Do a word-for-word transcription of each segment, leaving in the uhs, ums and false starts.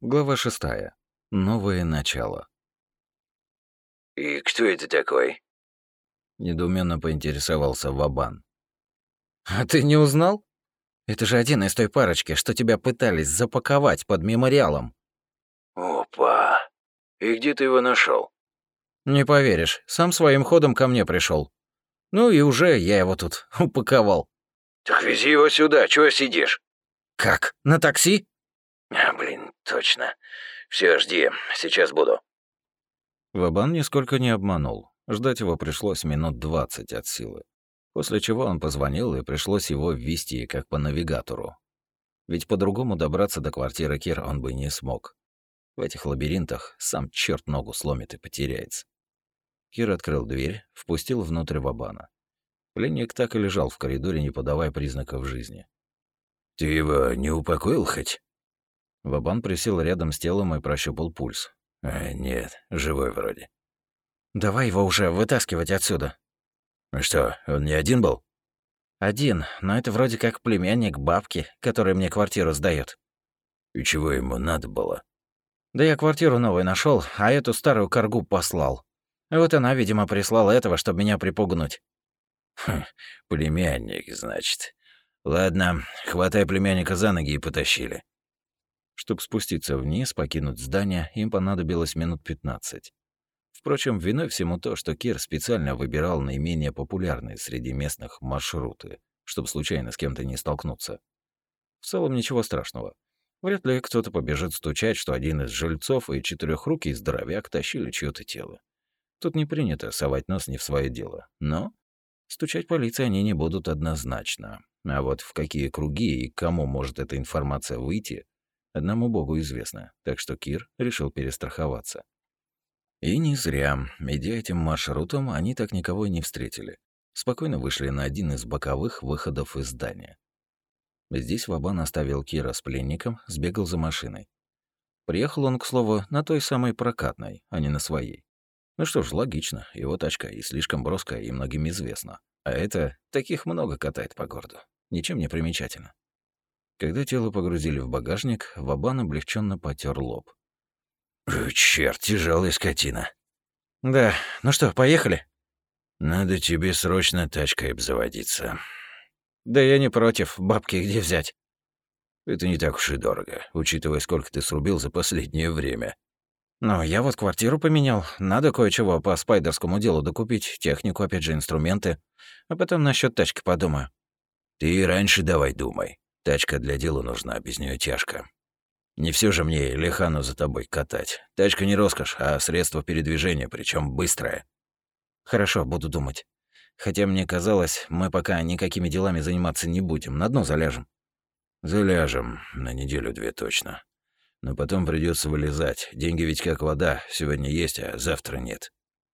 Глава шестая. Новое начало. «И кто это такой?» Недоуменно поинтересовался Вабан. «А ты не узнал? Это же один из той парочки, что тебя пытались запаковать под мемориалом». «Опа! И где ты его нашел? «Не поверишь, сам своим ходом ко мне пришел. Ну и уже я его тут упаковал». Так вези его сюда, чего сидишь?» «Как? На такси?» «А, блин, точно. Все, жди, сейчас буду». Вабан нисколько не обманул. Ждать его пришлось минут двадцать от силы. После чего он позвонил, и пришлось его ввести как по навигатору. Ведь по-другому добраться до квартиры Кира он бы не смог. В этих лабиринтах сам черт ногу сломит и потеряется. Кир открыл дверь, впустил внутрь Вабана. Пленник так и лежал в коридоре, не подавая признаков жизни. «Ты его не упокоил хоть?» Вабан присел рядом с телом и прощупал пульс. А, нет, живой вроде. «Давай его уже вытаскивать отсюда». Ну что, он не один был? «Один, но это вроде как племянник бабки, который мне квартиру сдаёт». И чего ему надо было? «Да я квартиру новую нашел, а эту старую коргу послал. Вот она, видимо, прислала этого, чтобы меня припугнуть». Хм, племянник, значит. Ладно, хватай племянника за ноги и потащили. Чтобы спуститься вниз, покинуть здание, им понадобилось минут пятнадцать. Впрочем, виной всему то, что Кир специально выбирал наименее популярные среди местных маршруты, чтобы случайно с кем-то не столкнуться. В целом ничего страшного. Вряд ли кто-то побежит стучать, что один из жильцов и четырехрукий здоровяк тащили чьё-то тело. Тут не принято совать нос не в свое дело. Но стучать полиции они не будут однозначно. А вот в какие круги и к кому может эта информация выйти, одному богу известно. Так что Кир решил перестраховаться. И не зря. Идя этим маршрутом, они так никого и не встретили. Спокойно вышли на один из боковых выходов из здания. Здесь Вабан оставил Кира с пленником, сбегал за машиной. Приехал он, к слову, на той самой прокатной, а не на своей. Ну что ж, логично, его тачка и слишком броская, и многим известна. А это, таких много катает по городу. Ничем не примечательно. Когда тело погрузили в багажник, Вабан облегченно потер лоб. Черт, тяжелая скотина. «Да, ну что, поехали?» Надо тебе срочно тачкой обзаводиться. «Да я не против. Бабки где взять?» Это не так уж и дорого, учитывая, сколько ты срубил за последнее время. «Ну, я вот квартиру поменял. Надо кое-чего по спайдерскому делу докупить, технику, опять же, инструменты. А потом насчет тачки подумаю». Ты и раньше давай думай. Тачка для дела нужна, без нее тяжко. Не все же мне Лехану за тобой катать. Тачка не роскошь, а средство передвижения, причем быстрое. «Хорошо, буду думать. Хотя мне казалось, мы пока никакими делами заниматься не будем, на дно заляжем». Заляжем на неделю-две точно. Но потом придется вылезать. Деньги ведь как вода, сегодня есть, а завтра нет.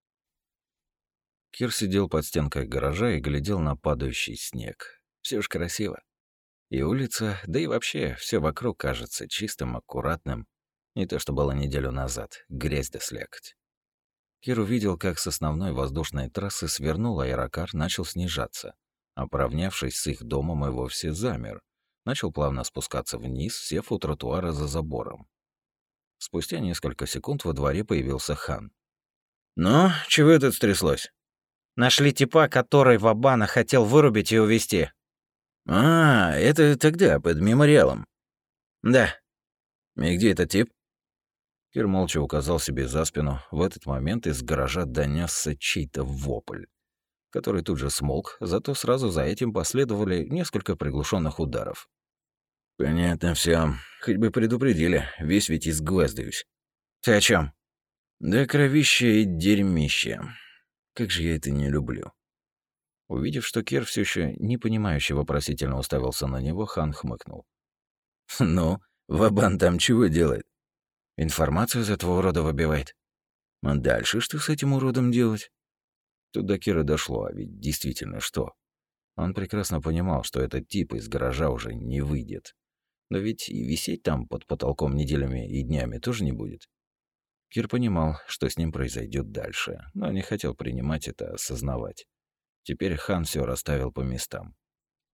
Кир сидел под стенкой гаража и глядел на падающий снег. Все ж красиво. И улица, да и вообще все вокруг кажется чистым, аккуратным. Не то, что было неделю назад, грязь да слякоть. Кир увидел, как с основной воздушной трассы свернул аэрокар, начал снижаться, а поравнявшись с их домом и вовсе замер. Начал плавно спускаться вниз, сев у тротуара за забором. Спустя несколько секунд во дворе появился хан. «Ну, чего тут стряслось?» «Нашли типа, который Вабана хотел вырубить и увезти». «А, это тогда, под мемориалом». «Да». «И где этот тип?» Кир молча указал себе за спину. В этот момент из гаража донесся чей-то вопль, который тут же смолк, зато сразу за этим последовали несколько приглушенных ударов. «Понятно все. Хоть бы предупредили, весь ведь изгваздаюсь». «Ты о чем? «Да кровище и дерьмище. Как же я это не люблю». Увидев, что Кир все еще непонимающе вопросительно уставился на него, хан хмыкнул. «Ну, Вабан там чего делает?» «Информацию из этого урода выбивает». «А дальше что с этим уродом делать?» Тут до Кира дошло, а ведь действительно что? Он прекрасно понимал, что этот тип из гаража уже не выйдет. Но ведь и висеть там под потолком неделями и днями тоже не будет. Кир понимал, что с ним произойдет дальше, но не хотел принимать это, осознавать. Теперь хан все расставил по местам.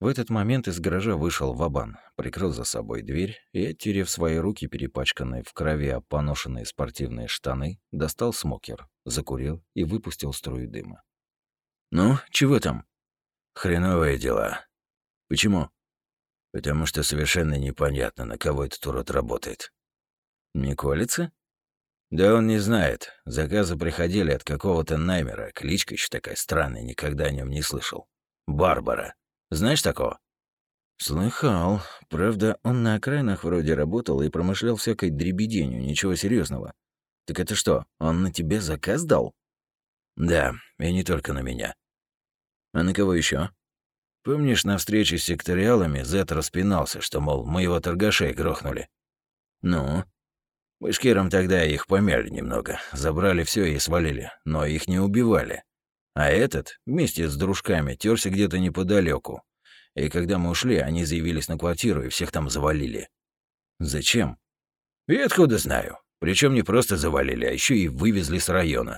В этот момент из гаража вышел Вабан, прикрыл за собой дверь и, оттерев свои руки, перепачканные в крови, а поношенные спортивные штаны, достал смокер, закурил и выпустил струю дыма. «Ну, чего там?» «Хреновые дела». «Почему?» «Потому что совершенно непонятно, на кого этот урод работает». «Не колется?» «Да он не знает. Заказы приходили от какого-то Наймера, кличка еще такая странная, никогда о нем не слышал. Барбара. Знаешь такого?» «Слыхал. Правда, он на окраинах вроде работал и промышлял всякой дребеденью, ничего серьезного. Так это что, он на тебе заказ дал?» «Да, и не только на меня». «А на кого еще? Помнишь, на встрече с секториалами Зет распинался, что, мол, мы его торгашей грохнули?» «Ну?» Мы с Киром тогда их помяли немного, забрали все и свалили, но их не убивали. А этот, вместе с дружками, терся где-то неподалеку. И когда мы ушли, они заявились на квартиру и всех там завалили. Зачем? И откуда знаю. Причем не просто завалили, а еще и вывезли с района.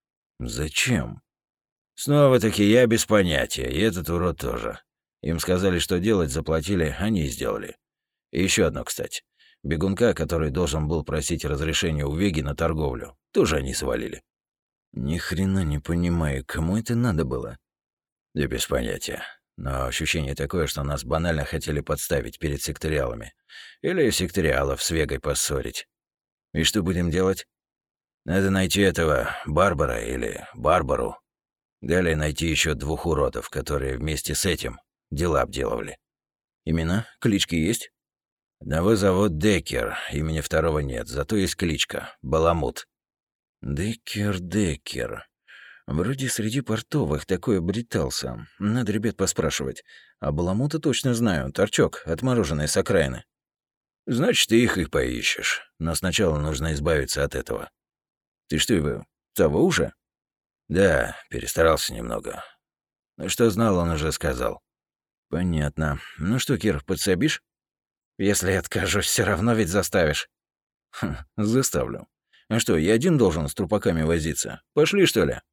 Зачем? Снова-таки я без понятия, и этот урод тоже. Им сказали, что делать, заплатили, они и сделали. И еще одно, кстати. Бегунка, который должен был просить разрешения у Веги на торговлю, тоже они свалили. Ни хрена не понимаю, кому это надо было? Да без понятия. Но ощущение такое, что нас банально хотели подставить перед секториалами. Или секториалов с Вегой поссорить. И что будем делать? Надо найти этого Барбара или Барбару. Далее найти еще двух уродов, которые вместе с этим дела обделывали. Имена? Клички есть? Одного зовут Деккер, имени второго нет, зато есть кличка — Баламут. Деккер, Деккер. Вроде среди портовых такой обретался. Надо ребят поспрашивать. А Баламута точно знаю, торчок, отмороженный с окраины. Значит, ты их и поищешь. Но сначала нужно избавиться от этого. Ты что его, того уже? Да, перестарался немного. Но что знал, он уже сказал. Понятно. Ну что, Кир, подсобишь? Если откажусь, все равно ведь заставишь. Хм, заставлю. А что, я один должен с трупаками возиться? Пошли, что ли?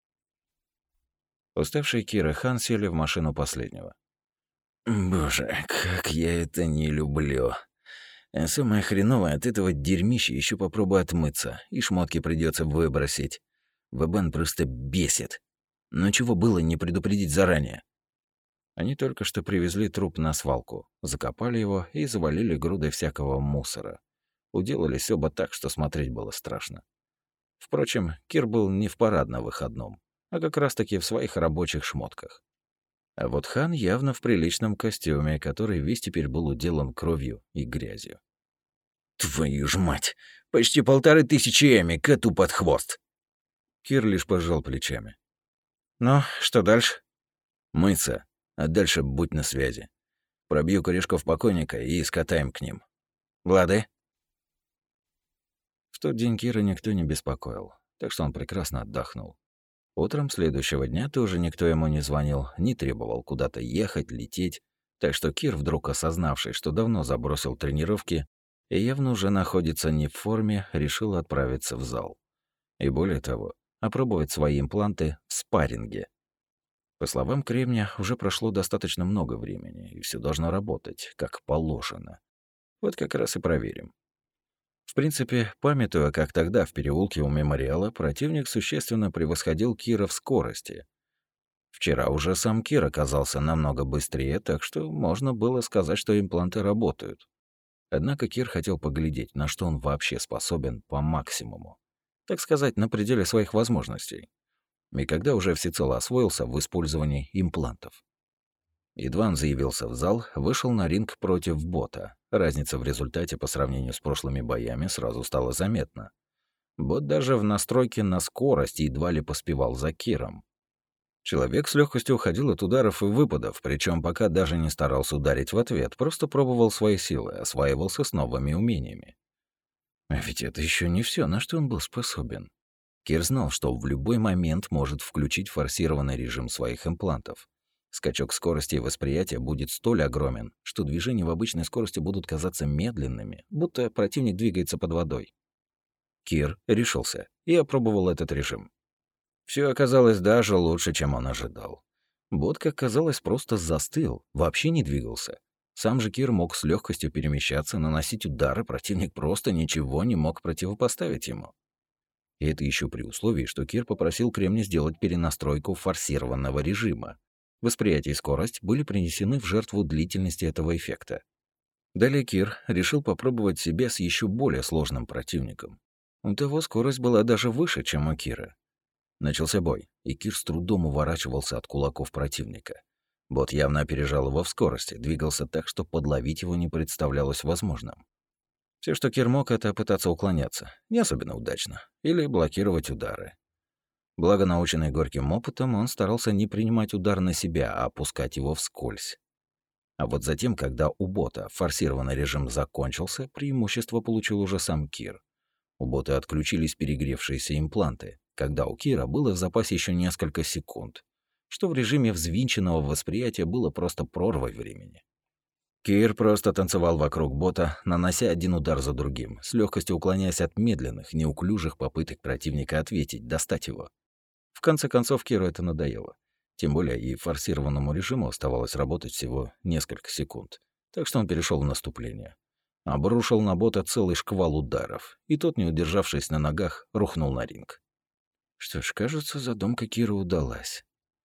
Уставшие Кир и Хан сели в машину последнего. Боже, как я это не люблю. А самое хреновое, от этого дерьмища еще попробуй отмыться, и шмотки придется выбросить. Вабан просто бесит. Но чего было не предупредить заранее? Они только что привезли труп на свалку, закопали его и завалили грудой всякого мусора. Уделались оба так, что смотреть было страшно. Впрочем, Кир был не в парадно-выходном, а как раз-таки в своих рабочих шмотках. А вот Хан явно в приличном костюме, который весь теперь был уделан кровью и грязью. «Твою ж мать! Почти полторы тысячи эми, коту под хвост!» Кир лишь пожал плечами. «Ну, что дальше?» «Мыться. А дальше будь на связи. Пробью корешков покойника и скатаем к ним. Лады?» В тот день Кира никто не беспокоил, так что он прекрасно отдохнул. Утром следующего дня тоже никто ему не звонил, не требовал куда-то ехать, лететь, так что Кир, вдруг осознавший, что давно забросил тренировки и явно уже находится не в форме, решил отправиться в зал. И более того, опробовать свои импланты в спарринге. По словам Кремня, уже прошло достаточно много времени, и все должно работать, как положено. Вот как раз и проверим. В принципе, памятуя, как тогда в переулке у мемориала противник существенно превосходил Кира в скорости. Вчера уже сам Кир оказался намного быстрее, так что можно было сказать, что импланты работают. Однако Кир хотел поглядеть, на что он вообще способен по максимуму. Так сказать, на пределе своих возможностей. И когда уже всецело освоился в использовании имплантов. Едва он заявился в зал, вышел на ринг против бота. Разница в результате по сравнению с прошлыми боями сразу стала заметна. Бот даже в настройке на скорость едва ли поспевал за Киром. Человек с легкостью уходил от ударов и выпадов, причем пока даже не старался ударить в ответ, просто пробовал свои силы, осваивался с новыми умениями. А ведь это еще не все, на что он был способен. Кир знал, что в любой момент может включить форсированный режим своих имплантов. Скачок скорости и восприятия будет столь огромен, что движения в обычной скорости будут казаться медленными, будто противник двигается под водой. Кир решился и опробовал этот режим. Все оказалось даже лучше, чем он ожидал. Бот, как казалось, просто застыл, вообще не двигался. Сам же Кир мог с легкостью перемещаться, наносить удары, противник просто ничего не мог противопоставить ему. И это еще при условии, что Кир попросил Кремня сделать перенастройку форсированного режима. Восприятие и скорость были принесены в жертву длительности этого эффекта. Далее Кир решил попробовать себя с еще более сложным противником. У того скорость была даже выше, чем у Кира. Начался бой, и Кир с трудом уворачивался от кулаков противника. Бот явно опережал его в скорости, двигался так, что подловить его не представлялось возможным. Все, что Кир мог, это пытаться уклоняться, не особенно удачно, или блокировать удары. Благо, наученный горьким опытом, он старался не принимать удар на себя, а опускать его вскользь. А вот затем, когда у бота форсированный режим закончился, преимущество получил уже сам Кир. У бота отключились перегревшиеся импланты, когда у Кира было в запасе еще несколько секунд, что в режиме взвинченного восприятия было просто прорвой времени. Кир просто танцевал вокруг бота, нанося один удар за другим, с легкостью уклоняясь от медленных, неуклюжих попыток противника ответить, достать его. В конце концов, Киру это надоело. Тем более и форсированному режиму оставалось работать всего несколько секунд, так что он перешел в наступление. Обрушил на бота целый шквал ударов, и тот, не удержавшись на ногах, рухнул на ринг. Что ж, кажется, задумка Кира удалась.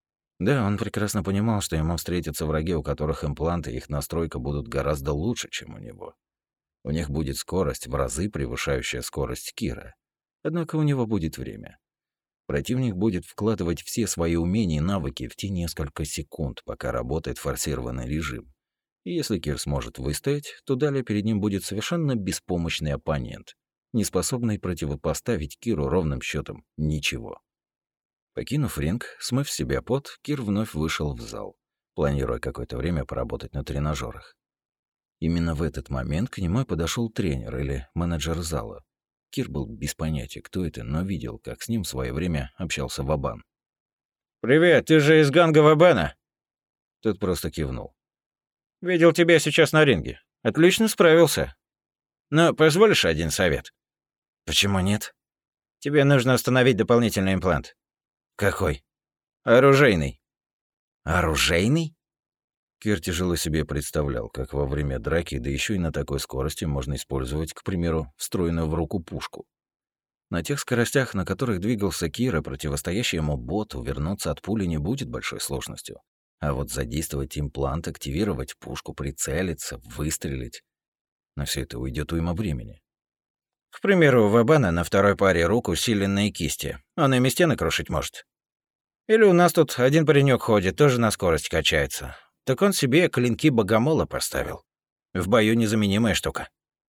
Да, он прекрасно понимал, что ему встретятся враги, у которых импланты и их настройка будут гораздо лучше, чем у него. У них будет скорость в разы превышающая скорость Кира. Однако у него будет время. Противник будет вкладывать все свои умения и навыки в те несколько секунд, пока работает форсированный режим. И если Кир сможет выстоять, то далее перед ним будет совершенно беспомощный оппонент, не способный противопоставить Киру ровным счетом ничего. Покинув ринг, смыв с себя пот, Кир вновь вышел в зал, планируя какое-то время поработать на тренажерах. Именно в этот момент к нему подошел тренер или менеджер зала. Кир был без понятия, кто это, но видел, как с ним в свое время общался Вабан. «Привет, ты же из ганга Вабана?» Тот просто кивнул. «Видел тебя сейчас на ринге. Отлично справился. Но позволишь один совет?» «Почему нет?» «Тебе нужно установить дополнительный имплант». «Какой?» «Оружейный». «Оружейный?» Кир тяжело себе представлял, как во время драки, да еще и на такой скорости, можно использовать, к примеру, встроенную в руку пушку. На тех скоростях, на которых двигался Кир, противостоящий ему бот, увернуться от пули не будет большой сложностью. А вот задействовать имплант, активировать пушку, прицелиться, выстрелить — на все это уйдет уйма времени. К примеру, у Вабана на второй паре рук усиленные кисти. Он ими стены крушить может. Или у нас тут один паренек ходит, тоже на скорость качается. Так он себе клинки богомола поставил. В бою незаменимая штука.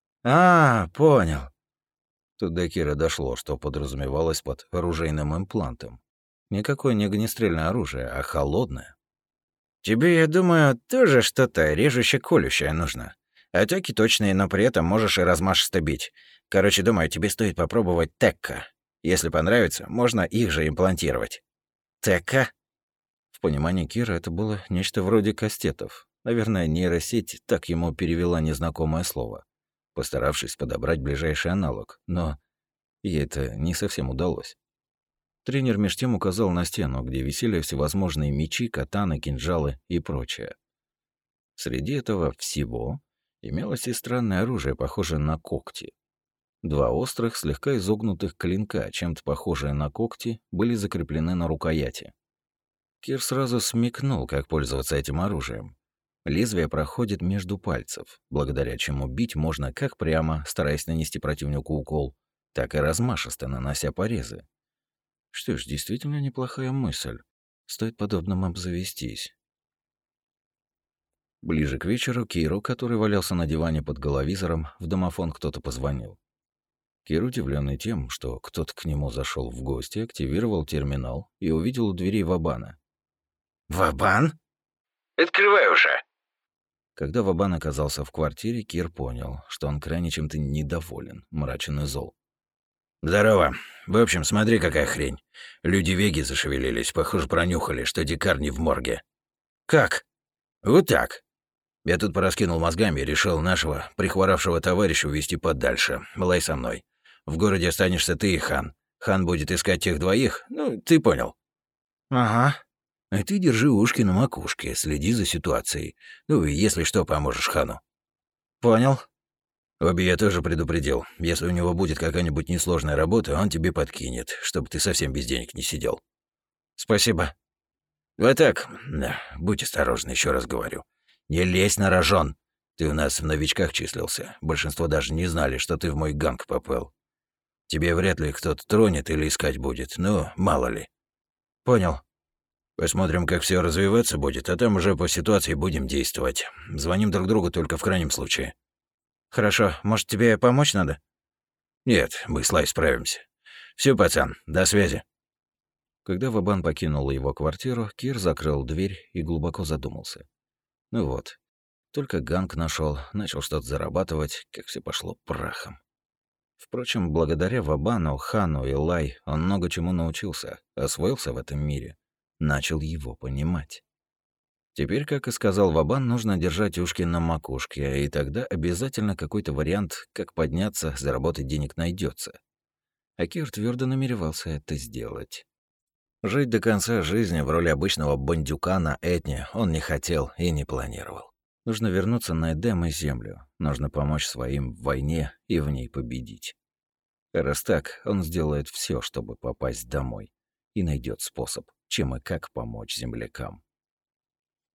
А, понял. Тут до Кира дошло, что подразумевалось под оружейным имплантом. Никакое не огнестрельное оружие, а холодное. Тебе, я думаю, тоже что-то режуще-колющее нужно. Атаки точные, но при этом можешь и размашисто бить. Короче, думаю, тебе стоит попробовать Текка. Если понравится, можно их же имплантировать. Текка? В понимании Кира это было нечто вроде кастетов. Наверное, нейросеть так ему перевела незнакомое слово, постаравшись подобрать ближайший аналог, но ей это не совсем удалось. Тренер меж тем указал на стену, где висели всевозможные мечи, катаны, кинжалы и прочее. Среди этого всего имелось и странное оружие, похожее на когти. Два острых, слегка изогнутых клинка, чем-то похожие на когти, были закреплены на рукояти. Кир сразу смекнул, как пользоваться этим оружием. Лезвие проходит между пальцев, благодаря чему бить можно как прямо, стараясь нанести противнику укол, так и размашисто, нанося порезы. Что ж, действительно неплохая мысль. Стоит подобным обзавестись. Ближе к вечеру Киру, который валялся на диване под головизором, в домофон кто-то позвонил. Кир, удивленный тем, что кто-то к нему зашел в гости, активировал терминал и увидел у дверей Вабана. «Вабан? Открывай уже!» Когда Вабан оказался в квартире, Кир понял, что он крайне чем-то недоволен, мрачен и зол. «Здорово. В общем, смотри, какая хрень. Люди Веги зашевелились, похоже, пронюхали, что дикарь не в морге». «Как?» «Вот так. Я тут пораскинул мозгами и решил нашего прихворавшего товарища увезти подальше. Лай со мной. В городе останешься ты и Хан. Хан будет искать тех двоих, ну, ты понял». «Ага. А ты держи ушки на макушке, следи за ситуацией. Ну и если что, поможешь хану». «Понял». «Обе я тоже предупредил. Если у него будет какая-нибудь несложная работа, он тебе подкинет, чтобы ты совсем без денег не сидел». «Спасибо». «Вот так. Да, будь осторожен, еще раз говорю. Не лезь на рожон. Ты у нас в новичках числился. Большинство даже не знали, что ты в мой ганг попал. Тебе вряд ли кто-то тронет или искать будет, но мало ли». «Понял». «Посмотрим, как все развиваться будет, а там уже по ситуации будем действовать. Звоним друг другу только в крайнем случае». «Хорошо. Может, тебе помочь надо?» «Нет, мы с Лай справимся. Все, пацан, до связи». Когда Вабан покинул его квартиру, Кир закрыл дверь и глубоко задумался. Ну вот, только ганг нашел, начал что-то зарабатывать, как все пошло прахом. Впрочем, благодаря Вабану, Хану и Лай он много чему научился, освоился в этом мире, начал его понимать. Теперь, как и сказал Вабан, нужно держать ушки на макушке, и тогда обязательно какой-то вариант, как подняться, заработать денег найдется. А Кир твердо намеревался это сделать. Жить до конца жизни в роли обычного бандюка на Этне он не хотел и не планировал. Нужно вернуться на Эдем и Землю. Нужно помочь своим в войне и в ней победить. Раз так, он сделает все, чтобы попасть домой. И найдет способ, чем и как помочь землякам.